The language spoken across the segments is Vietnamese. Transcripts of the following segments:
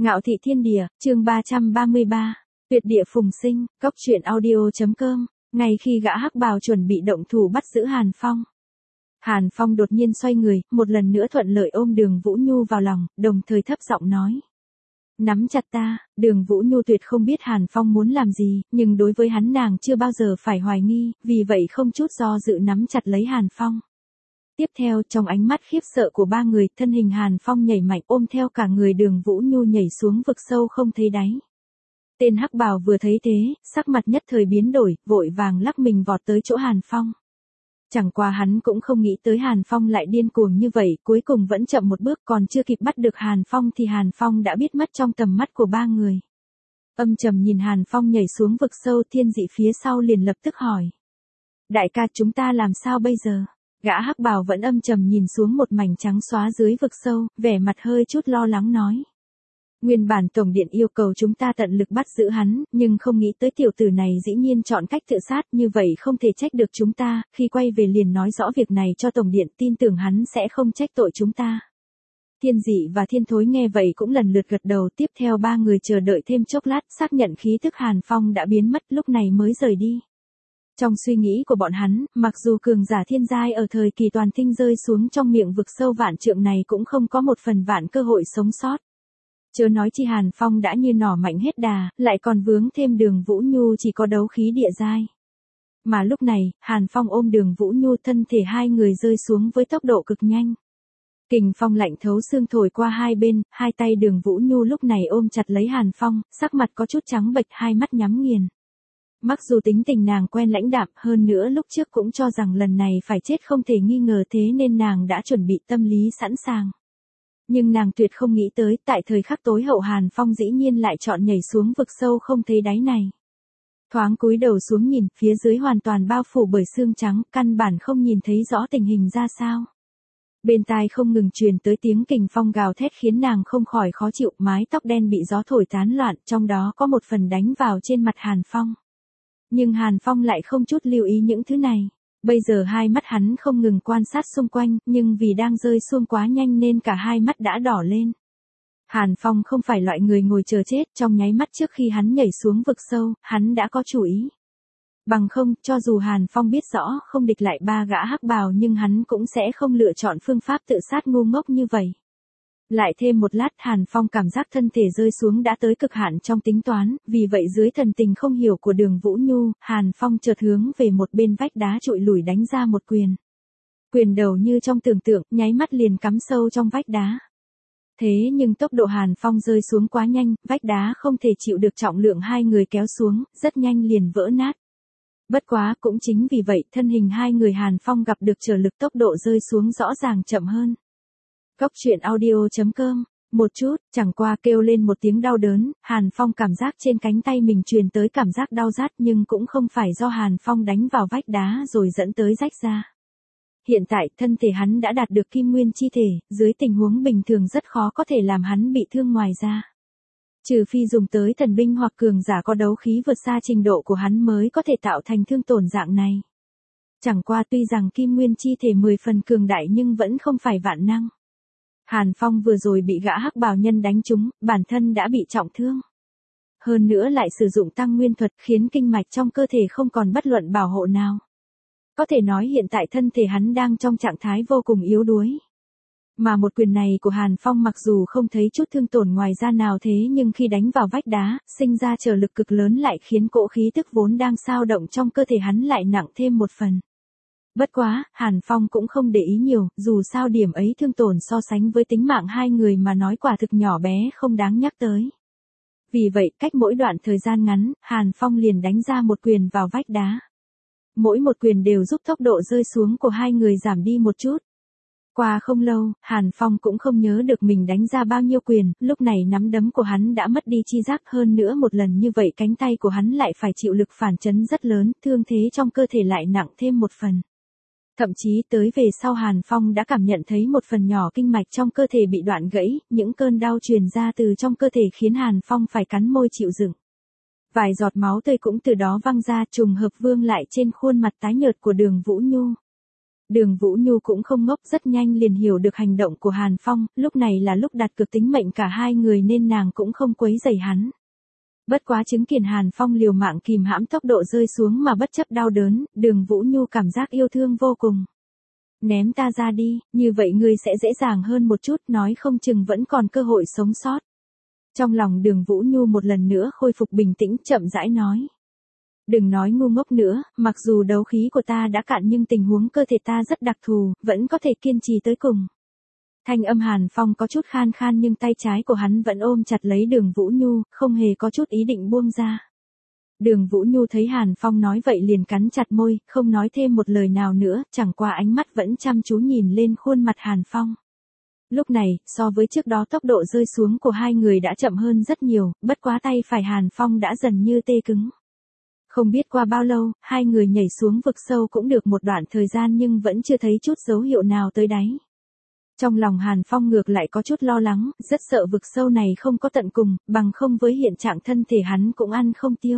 Ngạo thị thiên địa, chương 333, tuyệt địa phùng sinh, cốc truyện audio.com, ngay khi gã hắc bào chuẩn bị động thủ bắt giữ Hàn Phong. Hàn Phong đột nhiên xoay người, một lần nữa thuận lợi ôm Đường Vũ Nhu vào lòng, đồng thời thấp giọng nói. Nắm chặt ta. Đường Vũ Nhu tuyệt không biết Hàn Phong muốn làm gì, nhưng đối với hắn nàng chưa bao giờ phải hoài nghi, vì vậy không chút do dự nắm chặt lấy Hàn Phong. Tiếp theo trong ánh mắt khiếp sợ của ba người, thân hình Hàn Phong nhảy mạnh ôm theo cả người Đường Vũ Nhu nhảy xuống vực sâu không thấy đáy. Tên hắc bào vừa thấy thế, sắc mặt nhất thời biến đổi, vội vàng lắc mình vọt tới chỗ Hàn Phong. Chẳng qua hắn cũng không nghĩ tới Hàn Phong lại điên cuồng như vậy, cuối cùng vẫn chậm một bước, còn chưa kịp bắt được Hàn Phong thì Hàn Phong đã biết mất trong tầm mắt của ba người. Âm trầm nhìn Hàn Phong nhảy xuống vực sâu, Thiên Dị phía sau liền lập tức hỏi. Đại ca, chúng ta làm sao bây giờ? Gã hắc bào vẫn âm trầm nhìn xuống một mảnh trắng xóa dưới vực sâu, vẻ mặt hơi chút lo lắng nói. Nguyên bản Tổng Điện yêu cầu chúng ta tận lực bắt giữ hắn, nhưng không nghĩ tới tiểu tử này dĩ nhiên chọn cách tự sát, như vậy không thể trách được chúng ta, khi quay về liền nói rõ việc này cho Tổng Điện, tin tưởng hắn sẽ không trách tội chúng ta. Thiên Dị và Thiên Thối nghe vậy cũng lần lượt gật đầu, tiếp theo ba người chờ đợi thêm chốc lát, xác nhận khí tức Hàn Phong đã biến mất, lúc này mới rời đi. Trong suy nghĩ của bọn hắn, mặc dù cường giả thiên giai ở thời kỳ toàn thinh rơi xuống trong miệng vực sâu vạn trượng này cũng không có một phần vạn cơ hội sống sót. Chớ nói chi Hàn Phong đã như nỏ mạnh hết đà, lại còn vướng thêm Đường Vũ Nhu chỉ có đấu khí địa giai. Mà lúc này, Hàn Phong ôm Đường Vũ Nhu, thân thể hai người rơi xuống với tốc độ cực nhanh. Kình phong lạnh thấu xương thổi qua hai bên, hai tay Đường Vũ Nhu lúc này ôm chặt lấy Hàn Phong, sắc mặt có chút trắng bệch, hai mắt nhắm nghiền. Mặc dù tính tình nàng quen lãnh đạm, hơn nữa lúc trước cũng cho rằng lần này phải chết không thể nghi ngờ, thế nên nàng đã chuẩn bị tâm lý sẵn sàng. Nhưng nàng tuyệt không nghĩ tới, tại thời khắc tối hậu Hàn Phong dĩ nhiên lại chọn nhảy xuống vực sâu không thấy đáy này. Thoáng cúi đầu xuống nhìn, phía dưới hoàn toàn bao phủ bởi sương trắng, căn bản không nhìn thấy rõ tình hình ra sao. Bên tai không ngừng truyền tới tiếng kình phong gào thét khiến nàng không khỏi khó chịu, mái tóc đen bị gió thổi tán loạn, trong đó có một phần đánh vào trên mặt Hàn Phong. Nhưng Hàn Phong lại không chút lưu ý những thứ này. Bây giờ hai mắt hắn không ngừng quan sát xung quanh, nhưng vì đang rơi xuống quá nhanh nên cả hai mắt đã đỏ lên. Hàn Phong không phải loại người ngồi chờ chết, trong nháy mắt trước khi hắn nhảy xuống vực sâu, hắn đã có chủ ý. Bằng không, cho dù Hàn Phong biết rõ không địch lại ba gã hắc bào nhưng hắn cũng sẽ không lựa chọn phương pháp tự sát ngu ngốc như vậy. Lại thêm một lát Hàn Phong cảm giác thân thể rơi xuống đã tới cực hạn trong tính toán, vì vậy dưới thần tình không hiểu của Đường Vũ Nhu, Hàn Phong chợt hướng về một bên vách đá trụi lủi đánh ra một quyền. Quyền đầu như trong tưởng tượng, nháy mắt liền cắm sâu trong vách đá. Thế nhưng tốc độ Hàn Phong rơi xuống quá nhanh, vách đá không thể chịu được trọng lượng hai người kéo xuống, rất nhanh liền vỡ nát. Bất quá cũng chính vì vậy, thân hình hai người Hàn Phong gặp được trở lực, tốc độ rơi xuống rõ ràng chậm hơn. Cốc truyện audio.com, một chút, chẳng qua kêu lên một tiếng đau đớn, Hàn Phong cảm giác trên cánh tay mình truyền tới cảm giác đau rát, nhưng cũng không phải do Hàn Phong đánh vào vách đá rồi dẫn tới rách ra. Hiện tại thân thể hắn đã đạt được kim nguyên chi thể, dưới tình huống bình thường rất khó có thể làm hắn bị thương ngoài ra. Trừ phi dùng tới thần binh hoặc cường giả có đấu khí vượt xa trình độ của hắn mới có thể tạo thành thương tổn dạng này. Chẳng qua tuy rằng kim nguyên chi thể 10 phần cường đại nhưng vẫn không phải vạn năng. Hàn Phong vừa rồi bị gã hắc bào nhân đánh trúng, bản thân đã bị trọng thương. Hơn nữa lại sử dụng tăng nguyên thuật khiến kinh mạch trong cơ thể không còn bất luận bảo hộ nào. Có thể nói hiện tại thân thể hắn đang trong trạng thái vô cùng yếu đuối. Mà một quyền này của Hàn Phong mặc dù không thấy chút thương tổn ngoài da nào thế nhưng khi đánh vào vách đá, sinh ra trở lực cực lớn lại khiến cỗ khí tức vốn đang xao động trong cơ thể hắn lại nặng thêm một phần. Bất quá, Hàn Phong cũng không để ý nhiều, dù sao điểm ấy thương tổn so sánh với tính mạng hai người mà nói quả thực nhỏ bé không đáng nhắc tới. Vì vậy, cách mỗi đoạn thời gian ngắn, Hàn Phong liền đánh ra một quyền vào vách đá. Mỗi một quyền đều giúp tốc độ rơi xuống của hai người giảm đi một chút. Qua không lâu, Hàn Phong cũng không nhớ được mình đánh ra bao nhiêu quyền, lúc này nắm đấm của hắn đã mất đi chi giác, hơn nữa một lần như vậy cánh tay của hắn lại phải chịu lực phản chấn rất lớn, thương thế trong cơ thể lại nặng thêm một phần. Thậm chí tới về sau Hàn Phong đã cảm nhận thấy một phần nhỏ kinh mạch trong cơ thể bị đoạn gãy, những cơn đau truyền ra từ trong cơ thể khiến Hàn Phong phải cắn môi chịu đựng. Vài giọt máu tươi cũng từ đó văng ra, trùng hợp vương lại trên khuôn mặt tái nhợt của Đường Vũ Nhu. Đường Vũ Nhu cũng không ngốc, rất nhanh liền hiểu được hành động của Hàn Phong, lúc này là lúc đặt cược tính mệnh cả hai người nên nàng cũng không quấy rầy hắn. Bất quá chứng kiến Hàn Phong liều mạng kìm hãm tốc độ rơi xuống mà bất chấp đau đớn, Đường Vũ Nhu cảm giác yêu thương vô cùng. Ném ta ra đi, như vậy ngươi sẽ dễ dàng hơn một chút, nói không chừng vẫn còn cơ hội sống sót. Trong lòng Đường Vũ Nhu một lần nữa khôi phục bình tĩnh, chậm rãi nói. Đừng nói ngu ngốc nữa, mặc dù đấu khí của ta đã cạn nhưng tình huống cơ thể ta rất đặc thù, vẫn có thể kiên trì tới cùng. Thanh âm Hàn Phong có chút khan khan nhưng tay trái của hắn vẫn ôm chặt lấy Đường Vũ Nhu, không hề có chút ý định buông ra. Đường Vũ Nhu thấy Hàn Phong nói vậy liền cắn chặt môi, không nói thêm một lời nào nữa, chẳng qua ánh mắt vẫn chăm chú nhìn lên khuôn mặt Hàn Phong. Lúc này, so với trước đó tốc độ rơi xuống của hai người đã chậm hơn rất nhiều, bất quá tay phải Hàn Phong đã dần như tê cứng. Không biết qua bao lâu, hai người nhảy xuống vực sâu cũng được một đoạn thời gian nhưng vẫn chưa thấy chút dấu hiệu nào tới đáy. Trong lòng Hàn Phong ngược lại có chút lo lắng, rất sợ vực sâu này không có tận cùng, bằng không với hiện trạng thân thể hắn cũng ăn không tiêu.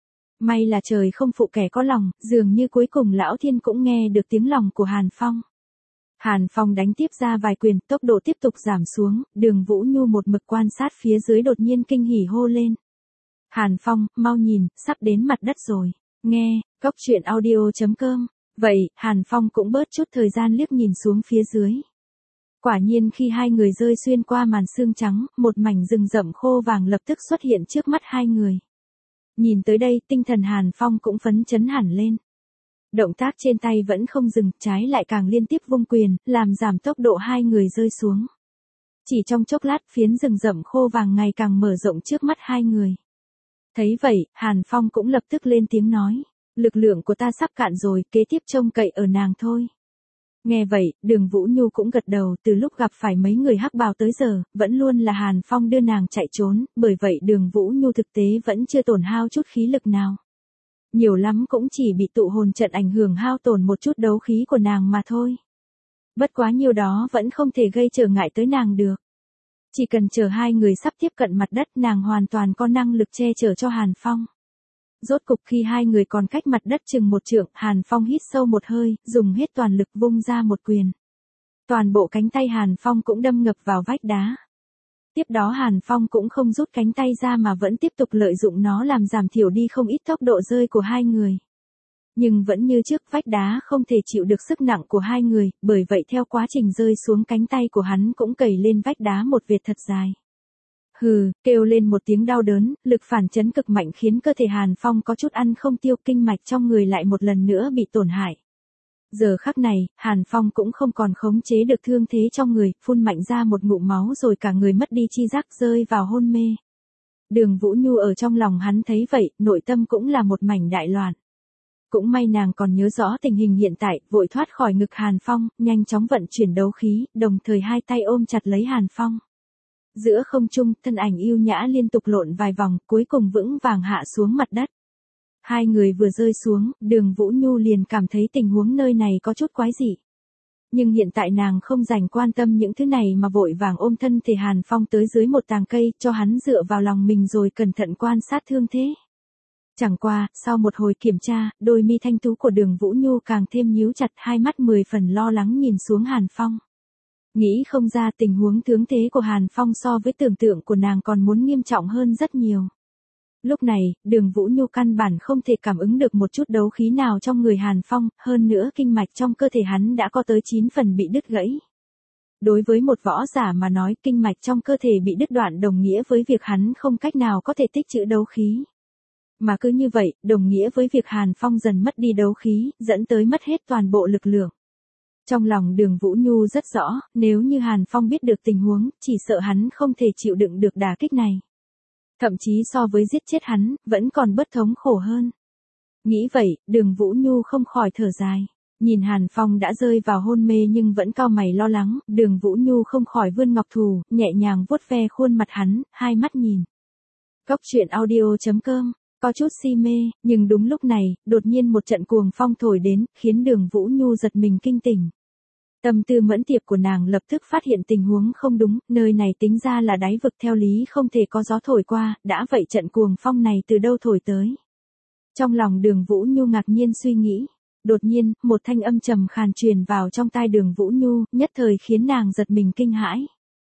May là trời không phụ kẻ có lòng, dường như cuối cùng Lão Thiên cũng nghe được tiếng lòng của Hàn Phong. Hàn Phong đánh tiếp ra vài quyền, tốc độ tiếp tục giảm xuống, Đường Vũ Nhu một mực quan sát phía dưới đột nhiên kinh hỉ hô lên. Hàn Phong, mau nhìn, sắp đến mặt đất rồi. Nghe, Cốc Truyện Audio.com. Vậy, Hàn Phong cũng bớt chút thời gian liếc nhìn xuống phía dưới. Quả nhiên khi hai người rơi xuyên qua màn sương trắng, một mảnh rừng rậm khô vàng lập tức xuất hiện trước mắt hai người. Nhìn tới đây, tinh thần Hàn Phong cũng phấn chấn hẳn lên. Động tác trên tay vẫn không dừng, trái lại càng liên tiếp vung quyền, làm giảm tốc độ hai người rơi xuống. Chỉ trong chốc lát, phiến rừng rậm khô vàng ngày càng mở rộng trước mắt hai người. Thấy vậy, Hàn Phong cũng lập tức lên tiếng nói, lực lượng của ta sắp cạn rồi, kế tiếp trông cậy ở nàng thôi. Nghe vậy, Đường Vũ Nhu cũng gật đầu, từ lúc gặp phải mấy người hắc bào tới giờ, vẫn luôn là Hàn Phong đưa nàng chạy trốn, bởi vậy Đường Vũ Nhu thực tế vẫn chưa tổn hao chút khí lực nào. Nhiều lắm cũng chỉ bị tụ hồn trận ảnh hưởng hao tổn một chút đấu khí của nàng mà thôi. Bất quá nhiều đó vẫn không thể gây trở ngại tới nàng được. Chỉ cần chờ hai người sắp tiếp cận mặt đất nàng hoàn toàn có năng lực che chở cho Hàn Phong. Rốt cục khi hai người còn cách mặt đất chừng một trượng, Hàn Phong hít sâu một hơi, dùng hết toàn lực vung ra một quyền. Toàn bộ cánh tay Hàn Phong cũng đâm ngập vào vách đá. Tiếp đó Hàn Phong cũng không rút cánh tay ra mà vẫn tiếp tục lợi dụng nó làm giảm thiểu đi không ít tốc độ rơi của hai người. Nhưng vẫn như trước, vách đá không thể chịu được sức nặng của hai người, bởi vậy theo quá trình rơi xuống cánh tay của hắn cũng cày lên vách đá một vệt thật dài. Hừ, kêu lên một tiếng đau đớn, lực phản chấn cực mạnh khiến cơ thể Hàn Phong có chút ăn không tiêu, kinh mạch trong người lại một lần nữa bị tổn hại. Giờ khắc này, Hàn Phong cũng không còn khống chế được thương thế trong người, phun mạnh ra một ngụm máu rồi cả người mất đi chi giác rơi vào hôn mê. Đường Vũ Nhu ở trong lòng hắn thấy vậy, nội tâm cũng là một mảnh đại loạn. Cũng may nàng còn nhớ rõ tình hình hiện tại, vội thoát khỏi ngực Hàn Phong, nhanh chóng vận chuyển đấu khí, đồng thời hai tay ôm chặt lấy Hàn Phong. Giữa không trung, thân ảnh yêu nhã liên tục lộn vài vòng, cuối cùng vững vàng hạ xuống mặt đất. Hai người vừa rơi xuống, Đường Vũ Nhu liền cảm thấy tình huống nơi này có chút quái dị. Nhưng hiện tại nàng không dành quan tâm những thứ này mà vội vàng ôm thân thể Hàn Phong tới dưới một tàng cây, cho hắn dựa vào lòng mình rồi cẩn thận quan sát thương thế. Chẳng qua, sau một hồi kiểm tra, đôi mi thanh tú của Đường Vũ Nhu càng thêm nhíu chặt, hai mắt 10 phần lo lắng nhìn xuống Hàn Phong. Nghĩ không ra tình huống thương thế của Hàn Phong so với tưởng tượng của nàng còn muốn nghiêm trọng hơn rất nhiều. Lúc này, Đường Vũ Nhu căn bản không thể cảm ứng được một chút đấu khí nào trong người Hàn Phong, hơn nữa kinh mạch trong cơ thể hắn đã có tới 9 phần bị đứt gãy. Đối với một võ giả mà nói, kinh mạch trong cơ thể bị đứt đoạn đồng nghĩa với việc hắn không cách nào có thể tích trữ đấu khí. Mà cứ như vậy, đồng nghĩa với việc Hàn Phong dần mất đi đấu khí, dẫn tới mất hết toàn bộ lực lượng. Trong lòng Đường Vũ Nhu rất rõ, nếu như Hàn Phong biết được tình huống, chỉ sợ hắn không thể chịu đựng được đả kích này. Thậm chí so với giết chết hắn, vẫn còn bất thống khổ hơn. Nghĩ vậy, Đường Vũ Nhu không khỏi thở dài. Nhìn Hàn Phong đã rơi vào hôn mê nhưng vẫn cau mày lo lắng, Đường Vũ Nhu không khỏi vươn ngọc thù, nhẹ nhàng vuốt ve khuôn mặt hắn, hai mắt nhìn. Cốc Truyện Audio.com. Có chút si mê, nhưng đúng lúc này, đột nhiên một trận cuồng phong thổi đến, khiến Đường Vũ Nhu giật mình kinh tỉnh. Tâm tư mẫn tiệp của nàng lập tức phát hiện tình huống không đúng, nơi này tính ra là đáy vực theo lý không thể có gió thổi qua, đã vậy trận cuồng phong này từ đâu thổi tới. Trong lòng Đường Vũ Nhu ngạc nhiên suy nghĩ, Đột nhiên, một thanh âm trầm khàn truyền vào trong tai Đường Vũ Nhu, nhất thời khiến nàng giật mình kinh hãi.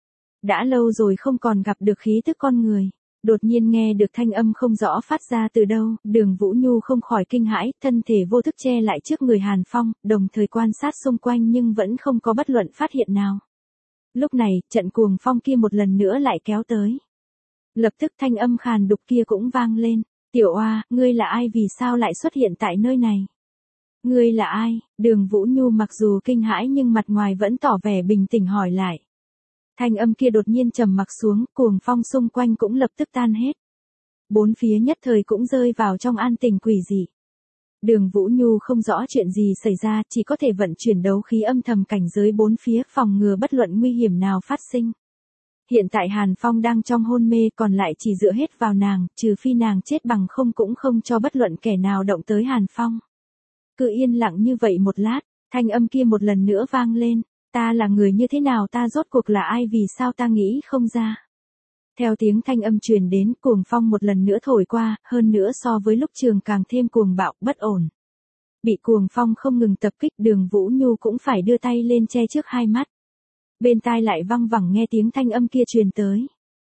Đã lâu rồi không còn gặp được khí tức con người. Đột nhiên nghe được thanh âm không rõ phát ra từ đâu, Đường Vũ Nhu không khỏi kinh hãi, thân thể vô thức che lại trước người Hàn Phong, đồng thời quan sát xung quanh nhưng vẫn không có bất luận phát hiện nào. Lúc này, trận cuồng phong kia một lần nữa lại kéo tới. Lập tức thanh âm khàn đục kia cũng vang lên. Tiểu oa, ngươi là ai, vì sao lại xuất hiện tại nơi này? Ngươi là ai? Đường Vũ Nhu mặc dù kinh hãi nhưng mặt ngoài vẫn tỏ vẻ bình tĩnh hỏi lại. Thanh âm kia đột nhiên trầm mặc xuống, cuồng phong xung quanh cũng lập tức tan hết. Bốn phía nhất thời cũng rơi vào trong an tình quỷ dị. Đường Vũ Nhu không rõ chuyện gì xảy ra, chỉ có thể vận chuyển đấu khí âm thầm cảnh giới bốn phía phòng ngừa bất luận nguy hiểm nào phát sinh. Hiện tại Hàn Phong đang trong hôn mê, còn lại chỉ dựa hết vào nàng, trừ phi nàng chết bằng không cũng không cho bất luận kẻ nào động tới Hàn Phong. Cứ yên lặng như vậy một lát, thanh âm kia một lần nữa vang lên. Ta là người như thế nào, ta rốt cuộc là ai, vì sao ta nghĩ không ra. Theo tiếng thanh âm truyền đến, cuồng phong một lần nữa thổi qua, hơn nữa so với lúc trường càng thêm cuồng bạo, bất ổn. Bị cuồng phong không ngừng tập kích, Đường Vũ Nhu cũng phải đưa tay lên che trước hai mắt. Bên tai lại văng vẳng nghe tiếng thanh âm kia truyền tới.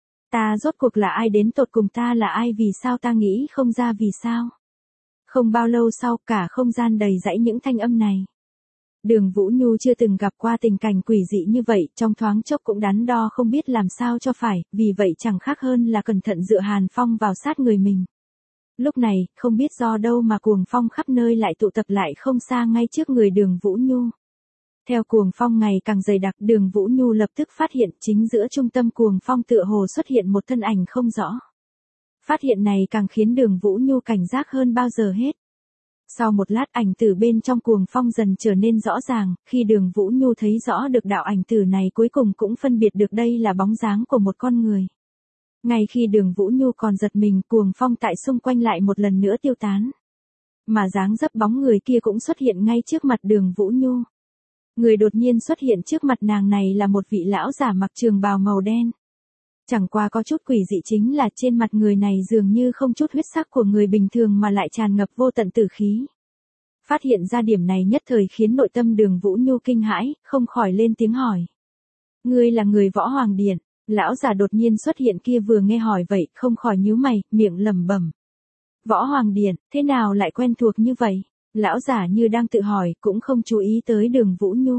Ta rốt cuộc là ai, đến tột cùng ta là ai, vì sao ta nghĩ không ra, vì sao. Không bao lâu sau, cả không gian đầy dãy những thanh âm này. Đường Vũ Nhu chưa từng gặp qua tình cảnh quỷ dị như vậy, trong thoáng chốc cũng đắn đo không biết làm sao cho phải, vì vậy chẳng khác hơn là cẩn thận dựa Hàn Phong vào sát người mình. Lúc này, không biết do đâu mà cuồng phong khắp nơi lại tụ tập lại không xa ngay trước người Đường Vũ Nhu. Theo cuồng phong ngày càng dày đặc, Đường Vũ Nhu lập tức phát hiện chính giữa trung tâm cuồng phong tựa hồ xuất hiện một thân ảnh không rõ. Phát hiện này càng khiến Đường Vũ Nhu cảnh giác hơn bao giờ hết. Sau một lát, ảnh tử bên trong cuồng phong dần trở nên rõ ràng, khi Đường Vũ Nhu thấy rõ được đạo ảnh tử này, cuối cùng cũng phân biệt được đây là bóng dáng của một con người. Ngay khi Đường Vũ Nhu còn giật mình, cuồng phong tại xung quanh lại một lần nữa tiêu tán. Mà dáng dấp bóng người kia cũng xuất hiện ngay trước mặt Đường Vũ Nhu. Người đột nhiên xuất hiện trước mặt nàng này là một vị lão giả mặc trường bào màu đen. Chẳng qua có chút quỷ dị chính là trên mặt người này dường như không chút huyết sắc của người bình thường mà lại tràn ngập vô tận tử khí. Phát hiện ra điểm này nhất thời khiến nội tâm Đường Vũ Nhu kinh hãi, không khỏi lên tiếng hỏi. Ngươi là người Võ Hoàng Điện? Lão giả đột nhiên xuất hiện kia vừa nghe hỏi vậy, không khỏi nhíu mày, miệng lẩm bẩm. Võ Hoàng Điện, thế nào lại quen thuộc như vậy? Lão giả như đang tự hỏi, cũng không chú ý tới Đường Vũ Nhu.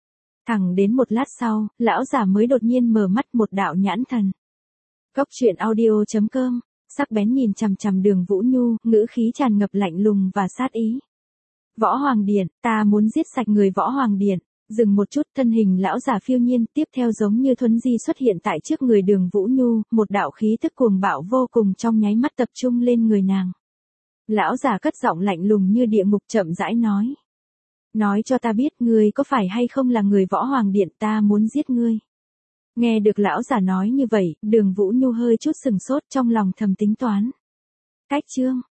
Thẳng đến một lát sau, lão giả mới đột nhiên mở mắt, một đạo nhãn thần. Cốc truyện audio.com, sắc bén nhìn chằm chằm Đường Vũ Nhu, ngữ khí tràn ngập lạnh lùng và sát ý. Võ Hoàng Điện, ta muốn giết sạch người Võ Hoàng Điện. Dừng một chút, thân hình lão giả phiêu nhiên, tiếp theo giống như thuấn di xuất hiện tại trước người Đường Vũ Nhu, một đạo khí tức cuồng bạo vô cùng trong nháy mắt tập trung lên người nàng. Lão giả cất giọng lạnh lùng như địa ngục, chậm rãi nói. Nói cho ta biết, ngươi có phải hay không là người Võ Hoàng Điện, ta muốn giết ngươi. Nghe được lão giả nói như vậy, Đường Vũ Nhu hơi chút sừng sốt, trong lòng thầm tính toán. Cách chương